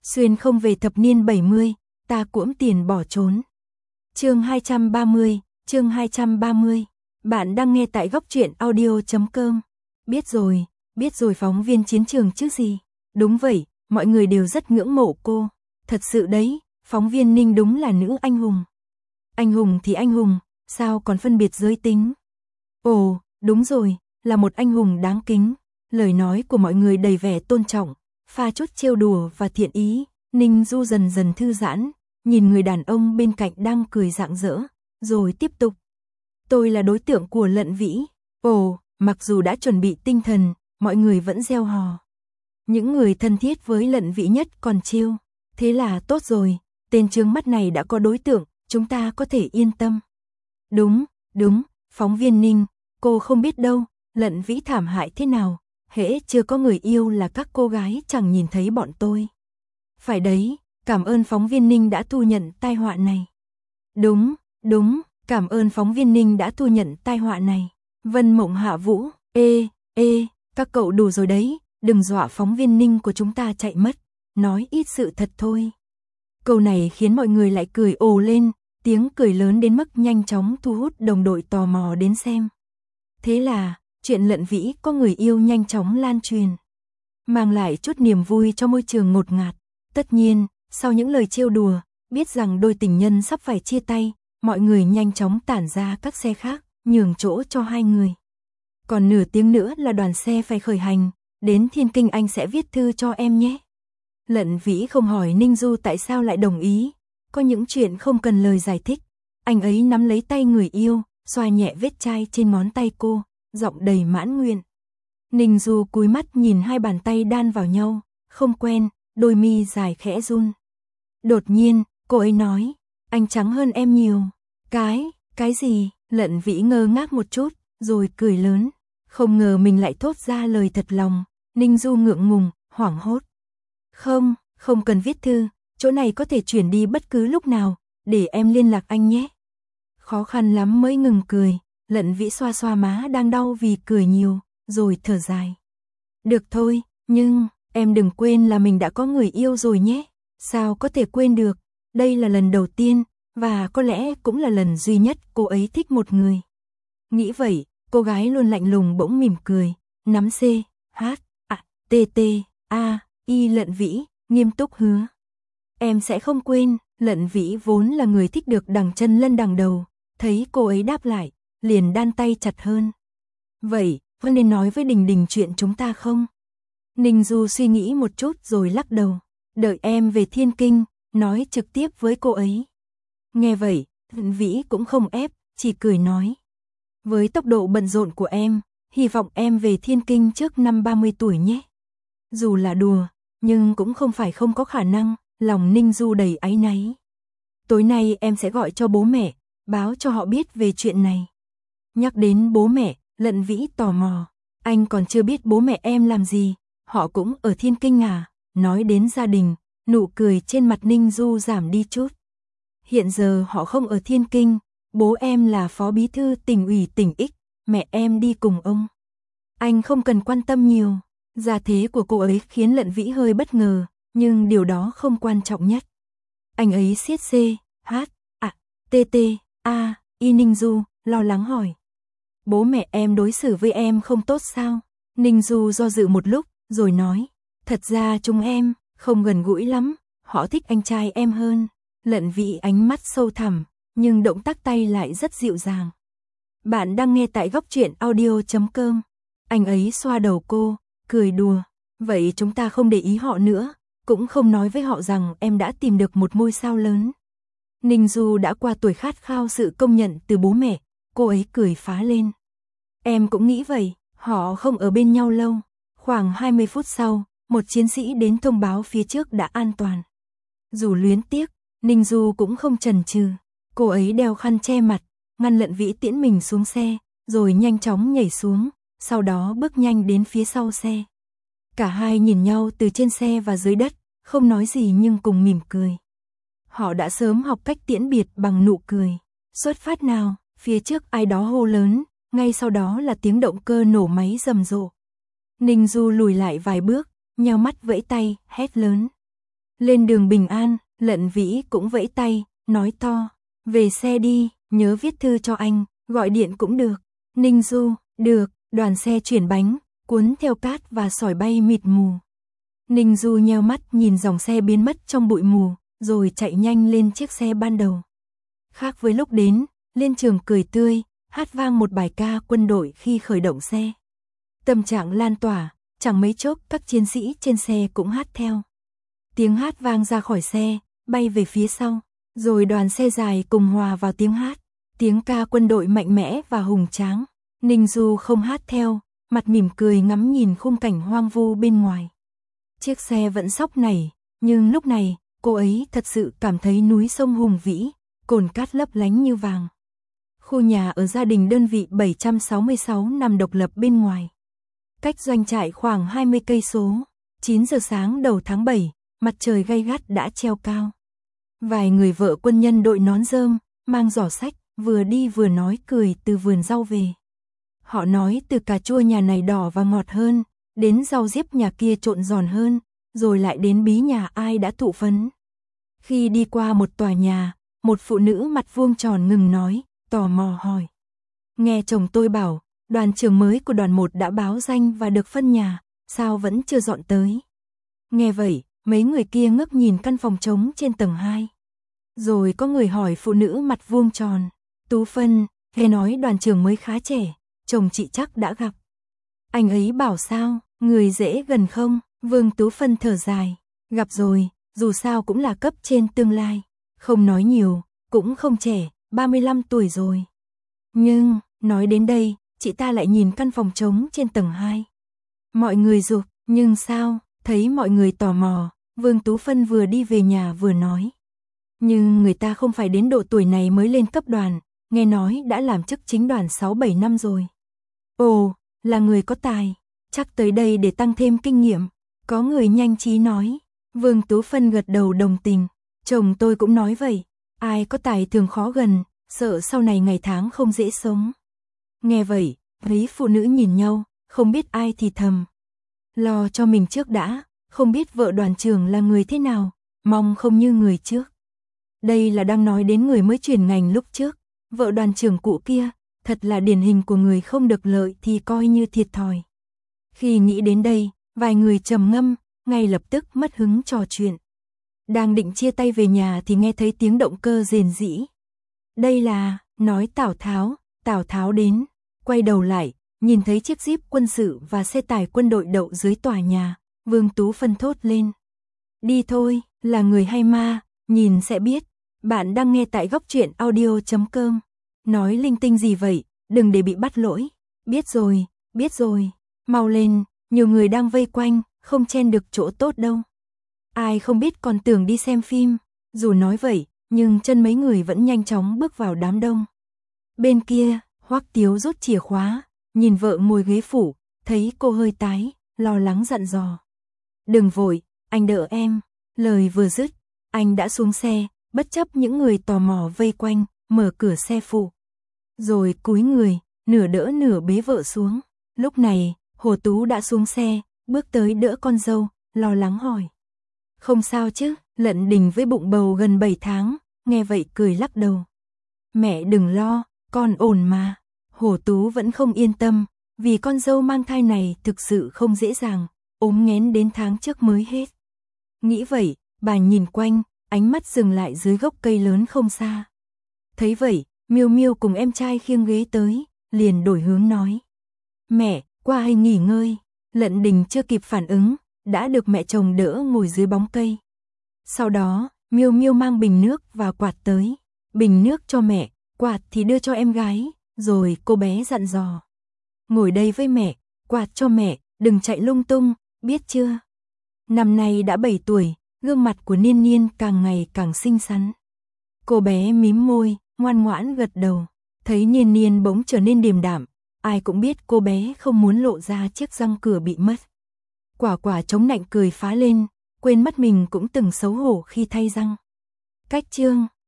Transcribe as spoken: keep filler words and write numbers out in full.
Xuyên không về thập niên bảy mươi, ta cuỗm tiền bỏ trốn. Chương hai trăm ba mươi, chương hai trăm ba mươi. Bạn đang nghe tại góc truyện audio chấm com. Biết rồi, biết rồi phóng viên chiến trường chứ gì. Đúng vậy, mọi người đều rất ngưỡng mộ cô. Thật sự đấy, phóng viên Ninh đúng là nữ anh hùng. Anh hùng thì anh hùng, sao còn phân biệt giới tính? Ồ, đúng rồi, là một anh hùng đáng kính. Lời nói của mọi người đầy vẻ tôn trọng, pha chút trêu đùa và thiện ý. Ninh Du dần dần thư giãn, nhìn người đàn ông bên cạnh đang cười rạng rỡ, rồi tiếp tục. Tôi là đối tượng của Lận Vĩ. Ồ, mặc dù đã chuẩn bị tinh thần, mọi người vẫn reo hò. Những người thân thiết với Lận Vĩ nhất còn trêu. Thế là tốt rồi, tên trướng mắt này đã có đối tượng, chúng ta có thể yên tâm. Đúng, đúng, phóng viên Ninh, cô không biết đâu, Lận Vĩ thảm hại thế nào. Hễ chưa có người yêu là các cô gái chẳng nhìn thấy bọn tôi. Phải đấy, cảm ơn phóng viên Ninh đã thu nhận tai họa này. Đúng, đúng, cảm ơn phóng viên Ninh đã thu nhận tai họa này. Vân Mộng Hạ Vũ, ê, ê, các cậu đủ rồi đấy, đừng dọa phóng viên Ninh của chúng ta chạy mất, nói ít sự thật thôi. Câu này khiến mọi người lại cười ồ lên, tiếng cười lớn đến mức nhanh chóng thu hút đồng đội tò mò đến xem. Thế là, chuyện Lận Vĩ có người yêu nhanh chóng lan truyền, mang lại chút niềm vui cho môi trường ngột ngạt. Tất nhiên, sau những lời trêu đùa, biết rằng đôi tình nhân sắp phải chia tay, mọi người nhanh chóng tản ra các xe khác, nhường chỗ cho hai người. Còn nửa tiếng nữa là đoàn xe phải khởi hành, đến Thiên Kinh anh sẽ viết thư cho em nhé. Lận Vĩ không hỏi Ninh Du tại sao lại đồng ý, có những chuyện không cần lời giải thích. Anh ấy nắm lấy tay người yêu, xoa nhẹ vết chai trên ngón tay cô, giọng đầy mãn nguyện. Ninh Du cúi mắt nhìn hai bàn tay đan vào nhau, không quen, đôi mi dài khẽ run. Đột nhiên, cô ấy nói, anh trắng hơn em nhiều. Cái, cái gì? Lận Vĩ ngơ ngác một chút, rồi cười lớn. Không ngờ mình lại thốt ra lời thật lòng. Ninh Du ngượng ngùng, hoảng hốt. Không, không cần viết thư, chỗ này có thể chuyển đi bất cứ lúc nào, để em liên lạc anh nhé. Khó khăn lắm mới ngừng cười, Lận Vĩ xoa xoa má đang đau vì cười nhiều, rồi thở dài. Được thôi, nhưng, em đừng quên là mình đã có người yêu rồi nhé. Sao có thể quên được, đây là lần đầu tiên, và có lẽ cũng là lần duy nhất cô ấy thích một người. Nghĩ vậy, cô gái luôn lạnh lùng bỗng mỉm cười, nắm C, H, A, T, T, A, Y Lận Vĩ, nghiêm túc hứa. Em sẽ không quên. Lận Vĩ vốn là người thích được đằng chân lân đằng đầu, thấy cô ấy đáp lại, liền đan tay chặt hơn. Vậy, có nên nói với Đình Đình chuyện chúng ta không? Ninh Du suy nghĩ một chút rồi lắc đầu, đợi em về Thiên Kinh, nói trực tiếp với cô ấy. Nghe vậy, Lận Vĩ cũng không ép, chỉ cười nói. Với tốc độ bận rộn của em, hy vọng em về Thiên Kinh trước năm ba mươi tuổi nhé. Dù là đùa, nhưng cũng không phải không có khả năng, lòng Ninh Du đầy áy náy. Tối nay em sẽ gọi cho bố mẹ, báo cho họ biết về chuyện này. Nhắc đến bố mẹ, Lận Vĩ tò mò. Anh còn chưa biết bố mẹ em làm gì, họ cũng ở Thiên Kinh à? Nói đến gia đình, nụ cười trên mặt Ninh Du giảm đi chút. Hiện giờ họ không ở Thiên Kinh, bố em là phó bí thư tỉnh ủy tỉnh X, mẹ em đi cùng ông. Anh không cần quan tâm nhiều. Gia thế của cô ấy khiến Lận Vĩ hơi bất ngờ, nhưng điều đó không quan trọng nhất. Anh ấy siết C, H, A, T, T, A, Y. Ninh Du lo lắng hỏi. Bố mẹ em đối xử với em không tốt sao? Ninh Du do dự một lúc, rồi nói. Thật ra chúng em không gần gũi lắm, họ thích anh trai em hơn. Lận Vĩ ánh mắt sâu thẳm, nhưng động tác tay lại rất dịu dàng. Bạn đang nghe tại góc truyện audio chấm com. Anh ấy xoa đầu cô, cười đùa. Vậy chúng ta không để ý họ nữa, cũng không nói với họ rằng em đã tìm được một ngôi sao lớn. Ninh Du đã qua tuổi khát khao sự công nhận từ bố mẹ, cô ấy cười phá lên. Em cũng nghĩ vậy, họ không ở bên nhau lâu. Khoảng hai mươi phút sau, một chiến sĩ đến thông báo phía trước đã an toàn. Dù luyến tiếc, Ninh Du cũng không chần chừ. Cô ấy đeo khăn che mặt, ngăn Lận Vĩ tiễn mình xuống xe, rồi nhanh chóng nhảy xuống, sau đó bước nhanh đến phía sau xe. Cả hai nhìn nhau từ trên xe và dưới đất, không nói gì nhưng cùng mỉm cười. Họ đã sớm học cách tiễn biệt bằng nụ cười. Xuất phát nào, phía trước ai đó hô lớn, ngay sau đó là tiếng động cơ nổ máy rầm rộ. Ninh Du lùi lại vài bước, nheo mắt vẫy tay, hét lớn. Lên đường bình an, Lận Vĩ cũng vẫy tay, nói to, về xe đi, nhớ viết thư cho anh, gọi điện cũng được. Ninh Du, được, đoàn xe chuyển bánh, cuốn theo cát và sỏi bay mịt mù. Ninh Du nheo mắt nhìn dòng xe biến mất trong bụi mù, rồi chạy nhanh lên chiếc xe ban đầu. Khác với lúc đến, Liên Trường cười tươi, hát vang một bài ca quân đội khi khởi động xe. Tâm trạng lan tỏa, chẳng mấy chốc các chiến sĩ trên xe cũng hát theo. Tiếng hát vang ra khỏi xe, bay về phía sau, rồi đoàn xe dài cùng hòa vào tiếng hát. Tiếng ca quân đội mạnh mẽ và hùng tráng. Ninh Du không hát theo, mặt mỉm cười ngắm nhìn khung cảnh hoang vu bên ngoài. Chiếc xe vẫn xóc nảy, nhưng lúc này, cô ấy thật sự cảm thấy núi sông hùng vĩ, cồn cát lấp lánh như vàng. Khu nhà ở gia đình đơn vị bảy trăm sáu mươi sáu nằm độc lập bên ngoài. Cách doanh trại khoảng hai mươi cây số, chín giờ sáng đầu tháng bảy, mặt trời gay gắt đã treo cao. Vài người vợ quân nhân đội nón rơm, mang giỏ sách, vừa đi vừa nói cười từ vườn rau về. Họ nói từ cà chua nhà này đỏ và ngọt hơn, đến rau diếp nhà kia trộn giòn hơn, rồi lại đến bí nhà ai đã thụ phấn. Khi đi qua một tòa nhà, một phụ nữ mặt vuông tròn ngừng nói, tò mò hỏi. Nghe chồng tôi bảo, đoàn trưởng mới của đoàn một đã báo danh và được phân nhà, sao vẫn chưa dọn tới? Nghe vậy, mấy người kia ngước nhìn căn phòng trống trên tầng hai. Rồi có người hỏi phụ nữ mặt vuông tròn, Tú Phân, nghe nói đoàn trưởng mới khá trẻ, chồng chị chắc đã gặp. Anh ấy bảo sao, người dễ gần không? Vương Tú Phân thở dài, gặp rồi, dù sao cũng là cấp trên tương lai, không nói nhiều, cũng không trẻ, ba mươi lăm tuổi rồi. Nhưng, nói đến đây, chị ta lại nhìn căn phòng trống trên tầng hai. Mọi người giục, nhưng sao, thấy mọi người tò mò, Vương Tú Phân vừa đi về nhà vừa nói. Nhưng người ta không phải đến độ tuổi này mới lên cấp đoàn, nghe nói đã làm chức chính đoàn sáu bảy năm rồi. Ồ, là người có tài, chắc tới đây để tăng thêm kinh nghiệm, có người nhanh trí nói. Vương Tú Phân gật đầu đồng tình, chồng tôi cũng nói vậy, ai có tài thường khó gần, sợ sau này ngày tháng không dễ sống. Nghe vậy, mấy phụ nữ nhìn nhau, không biết ai thì thầm. Lo cho mình trước đã, không biết vợ đoàn trưởng là người thế nào, mong không như người trước. Đây là đang nói đến người mới chuyển ngành lúc trước, vợ đoàn trưởng cũ kia, thật là điển hình của người không được lợi thì coi như thiệt thòi. Khi nghĩ đến đây, vài người trầm ngâm, ngay lập tức mất hứng trò chuyện. Đang định chia tay về nhà thì nghe thấy tiếng động cơ rền rĩ. Đây là, nói Tào Tháo, Tào Tháo đến, quay đầu lại, nhìn thấy chiếc Jeep quân sự và xe tải quân đội đậu dưới tòa nhà, Vương Tú Phân thốt lên. Đi thôi, là người hay ma, nhìn sẽ biết. Bạn đang nghe tại góc truyện audio chấm com. Nói linh tinh gì vậy, đừng để bị bắt lỗi. Biết rồi, biết rồi, mau lên, nhiều người đang vây quanh, không chen được chỗ tốt đâu. Ai không biết còn tưởng đi xem phim, dù nói vậy, nhưng chân mấy người vẫn nhanh chóng bước vào đám đông. Bên kia, Hoắc Tiếu rút chìa khóa, nhìn vợ ngồi ghế phụ, thấy cô hơi tái, lo lắng dặn dò. Đừng vội, anh đỡ em. Lời vừa dứt, anh đã xuống xe, bất chấp những người tò mò vây quanh, mở cửa xe phụ. Rồi cúi người, nửa đỡ nửa bế vợ xuống. Lúc này, Hồ Tú đã xuống xe, bước tới đỡ con dâu, lo lắng hỏi. Không sao chứ, Lận Đình với bụng bầu gần bảy tháng, nghe vậy cười lắc đầu. Mẹ đừng lo, con ổn mà. Hồ Tú vẫn không yên tâm, vì con dâu mang thai này thực sự không dễ dàng, ốm nghén đến tháng trước mới hết. Nghĩ vậy, bà nhìn quanh, ánh mắt dừng lại dưới gốc cây lớn không xa. Thấy vậy, Miêu Miêu cùng em trai khiêng ghế tới, liền đổi hướng nói. Mẹ, qua hay nghỉ ngơi. Lận Đình chưa kịp phản ứng, đã được mẹ chồng đỡ ngồi dưới bóng cây. Sau đó, Miêu Miêu mang bình nước và quạt tới. Bình nước cho mẹ, quạt thì đưa cho em gái, rồi cô bé dặn dò. Ngồi đây với mẹ, quạt cho mẹ, đừng chạy lung tung, biết chưa? Năm nay đã bảy tuổi, gương mặt của Niên Niên càng ngày càng xinh xắn. Cô bé mím môi, ngoan ngoãn gật đầu. Thấy Niên Niên bỗng trở nên điềm đạm, ai cũng biết cô bé không muốn lộ ra chiếc răng cửa bị mất. Quả Quả chống nạnh cười phá lên, quên mất mình cũng từng xấu hổ khi thay răng. Cách chương